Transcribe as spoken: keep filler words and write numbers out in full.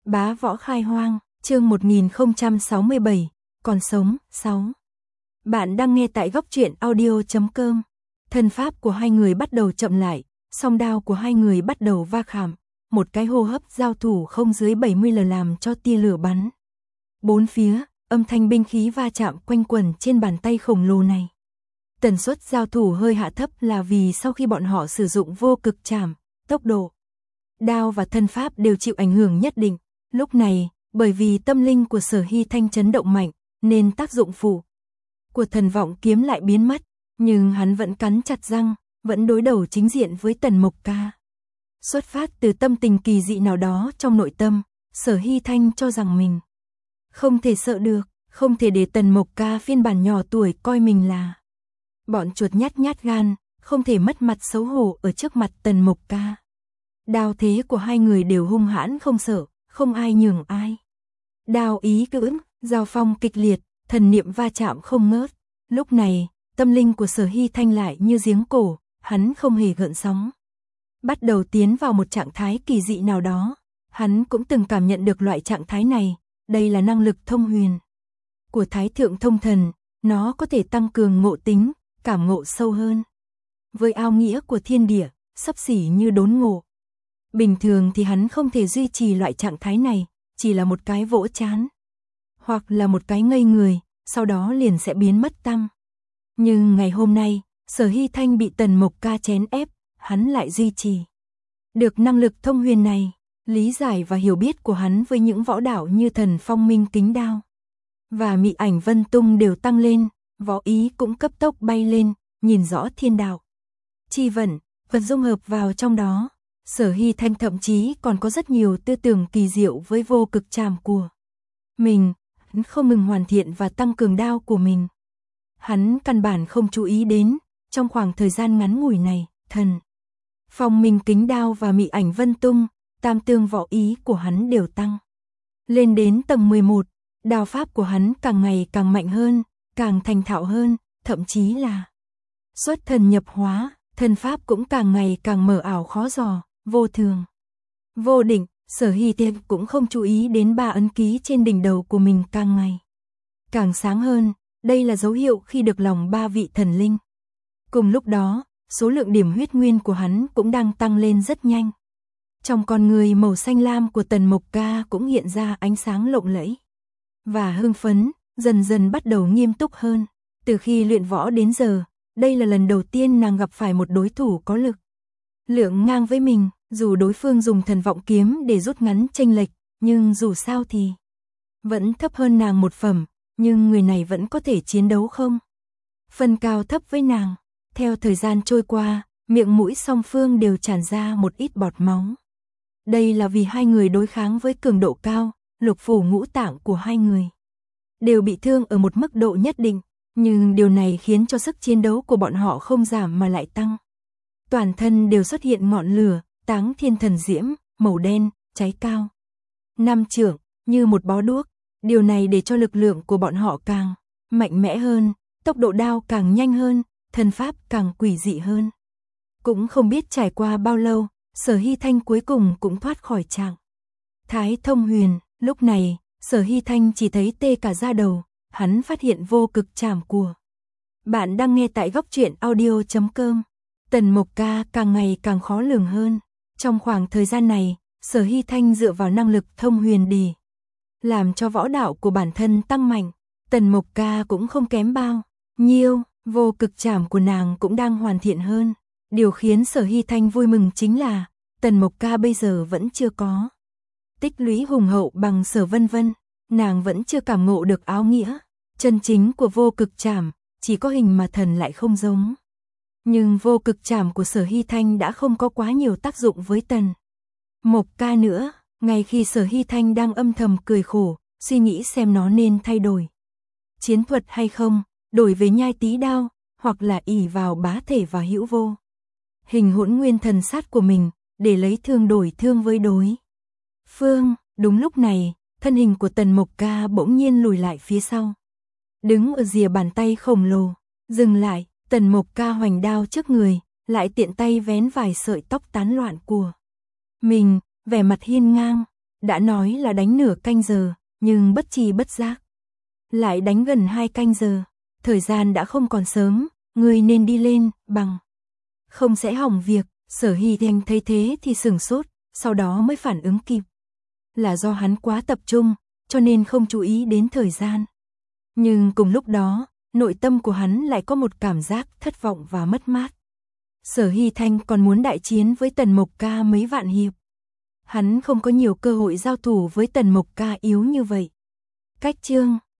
Bá võ khai hoang, chương một nghìn không trăm sáu mươi bảy, còn sống, sáu. Bạn đang nghe tại góc truyện audio chấm com. Thân pháp của hai người bắt đầu chậm lại, song đao của hai người bắt đầu va chạm, một cái hô hấp giao thủ không dưới bảy mươi lần làm cho tia lửa bắn. Bốn phía, âm thanh binh khí va chạm quanh quẩn trên bàn tay khổng lồ này. Tần suất giao thủ hơi hạ thấp là vì sau khi bọn họ sử dụng vô cực trảm, tốc độ, đao và thân pháp đều chịu ảnh hưởng nhất định. Lúc này, bởi vì tâm linh của Sở Hy Thanh chấn động mạnh, nên tác dụng phụ của thần vọng kiếm lại biến mất, nhưng hắn vẫn cắn chặt răng, vẫn đối đầu chính diện với Tần Mộc Ca. Xuất phát từ tâm tình kỳ dị nào đó trong nội tâm, Sở Hy Thanh cho rằng mình không thể sợ được, không thể để Tần Mộc Ca phiên bản nhỏ tuổi coi mình là bọn chuột nhát nhát gan, không thể mất mặt xấu hổ ở trước mặt Tần Mộc Ca. Đao thế của hai người đều hung hãn không sợ, không ai nhường ai. Đao ý cưỡng, giao phong kịch liệt, thần niệm va chạm không ngớt. Lúc này, tâm linh của Sở Hy Thanh lại như giếng cổ, hắn không hề gợn sóng. Bắt đầu tiến vào một trạng thái kỳ dị nào đó. Hắn cũng từng cảm nhận được loại trạng thái này, đây là năng lực thông huyền của Thái Thượng Thông Thần, nó có thể tăng cường ngộ tính, cảm ngộ sâu hơn. Với ao nghĩa của thiên địa, xấp xỉ như đốn ngộ. Bình thường thì hắn không thể duy trì loại trạng thái này, chỉ là một cái vỗ chán, hoặc là một cái ngây người, sau đó liền sẽ biến mất tăm. Nhưng ngày hôm nay, Sở Hy Thanh bị Tần Mộc Ca chén ép, hắn lại duy trì được năng lực thông huyền này. Lý giải và hiểu biết của hắn với những võ đạo như Thần Phong Minh Kính Đao và Mị Ảnh Vân Tung đều tăng lên, võ ý cũng cấp tốc bay lên, nhìn rõ thiên đạo chi vận, vật dung hợp vào trong đó. Sở Hy Thanh thậm chí còn có rất nhiều tư tưởng kỳ diệu với vô cực trảm của mình, hắn không ngừng hoàn thiện và tăng cường đao của mình. Hắn căn bản không chú ý đến, trong khoảng thời gian ngắn ngủi này, Thần Phong Minh Kính Đao và Mị Ảnh Vân Tung, tam tương võ ý của hắn đều tăng lên đến tầng mười một, đao pháp của hắn càng ngày càng mạnh hơn, càng thành thạo hơn, thậm chí là xuất thần nhập hóa, thần pháp cũng càng ngày càng mờ ảo khó dò, vô thường, vô định. Sở Hy Thanh cũng không chú ý đến ba ấn ký trên đỉnh đầu của mình càng ngày càng sáng hơn, đây là dấu hiệu khi được lòng ba vị thần linh. Cùng lúc đó, số lượng điểm huyết nguyên của hắn cũng đang tăng lên rất nhanh. Trong con người màu xanh lam của Tần Mộc Ca cũng hiện ra ánh sáng lộng lẫy và hưng phấn, dần dần bắt đầu nghiêm túc hơn. Từ khi luyện võ đến giờ, đây là lần đầu tiên nàng gặp phải một đối thủ có lực lượng ngang với mình, dù đối phương dùng thần vọng kiếm để rút ngắn chênh lệch, nhưng dù sao thì vẫn thấp hơn nàng một phẩm, nhưng người này vẫn có thể chiến đấu không phân cao thấp với nàng. Theo thời gian trôi qua, miệng mũi song phương đều tràn ra một ít bọt máu. Đây là vì hai người đối kháng với cường độ cao, lục phủ ngũ tạng của hai người đều bị thương ở một mức độ nhất định, nhưng điều này khiến cho sức chiến đấu của bọn họ không giảm mà lại tăng. Toàn thân đều xuất hiện ngọn lửa, Táng Thiên Thần Diễm, màu đen, cháy cao năm trượng, như một bó đuốc. Điều này để cho lực lượng của bọn họ càng mạnh mẽ hơn, tốc độ đao càng nhanh hơn, thần pháp càng quỷ dị hơn. Cũng không biết trải qua bao lâu, Sở Hy Thanh cuối cùng cũng thoát khỏi trạng thái thông huyền. Lúc này, Sở Hy Thanh chỉ thấy tê cả da đầu, hắn phát hiện vô cực trảm của bạn đang nghe tại góc truyện audio chấm com. Tần Mộc Ca càng ngày càng khó lường hơn. Trong khoảng thời gian này, Sở Hy Thanh dựa vào năng lực thông huyền đi làm cho võ đạo của bản thân tăng mạnh. Tần Mộc Ca cũng không kém bao nhiêu, vô cực trảm của nàng cũng đang hoàn thiện hơn. Điều khiến Sở Hy Thanh vui mừng chính là Tần Mộc Ca bây giờ vẫn chưa có tích lũy hùng hậu bằng Sở Vân Vân, nàng vẫn chưa cảm ngộ được áo nghĩa chân chính của vô cực trảm, chỉ có hình mà thần lại không giống. Nhưng vô cực trảm của Sở Hy Thanh đã không có quá nhiều tác dụng với Tần Mộc Ca nữa. Ngay khi Sở Hy Thanh đang âm thầm cười khổ, suy nghĩ xem nó nên thay đổi chiến thuật hay không, đổi về nhai tí đao, hoặc là ỷ vào bá thể và hữu vô hình hỗn nguyên thần sát của mình, để lấy thương đổi thương với đối phương. Đúng lúc này, thân hình của Tần Mộc Ca bỗng nhiên lùi lại phía sau, đứng ở rìa bàn tay khổng lồ. Dừng lại, Tần Mộc Ca hoành đao trước người, lại tiện tay vén vài sợi tóc tán loạn của mình, vẻ mặt hiên ngang. Đã nói là đánh nửa canh giờ, nhưng bất tri bất giác. Lại đánh gần hai canh giờ, thời gian đã không còn sớm, ngươi nên đi lên, bằng. Không sẽ hỏng việc, Sở Hy Thanh thấy thế thì sửng sốt, sau đó mới phản ứng kịp. Là do hắn quá tập trung, cho nên không chú ý đến thời gian. Nhưng cùng lúc đó, nội tâm của hắn lại có một cảm giác thất vọng và mất mát. Sở Hy Thanh còn muốn đại chiến với Tần Mộc Ca mấy vạn hiệp. Hắn không có nhiều cơ hội giao thủ với Tần Mộc Ca yếu như vậy. Cách chương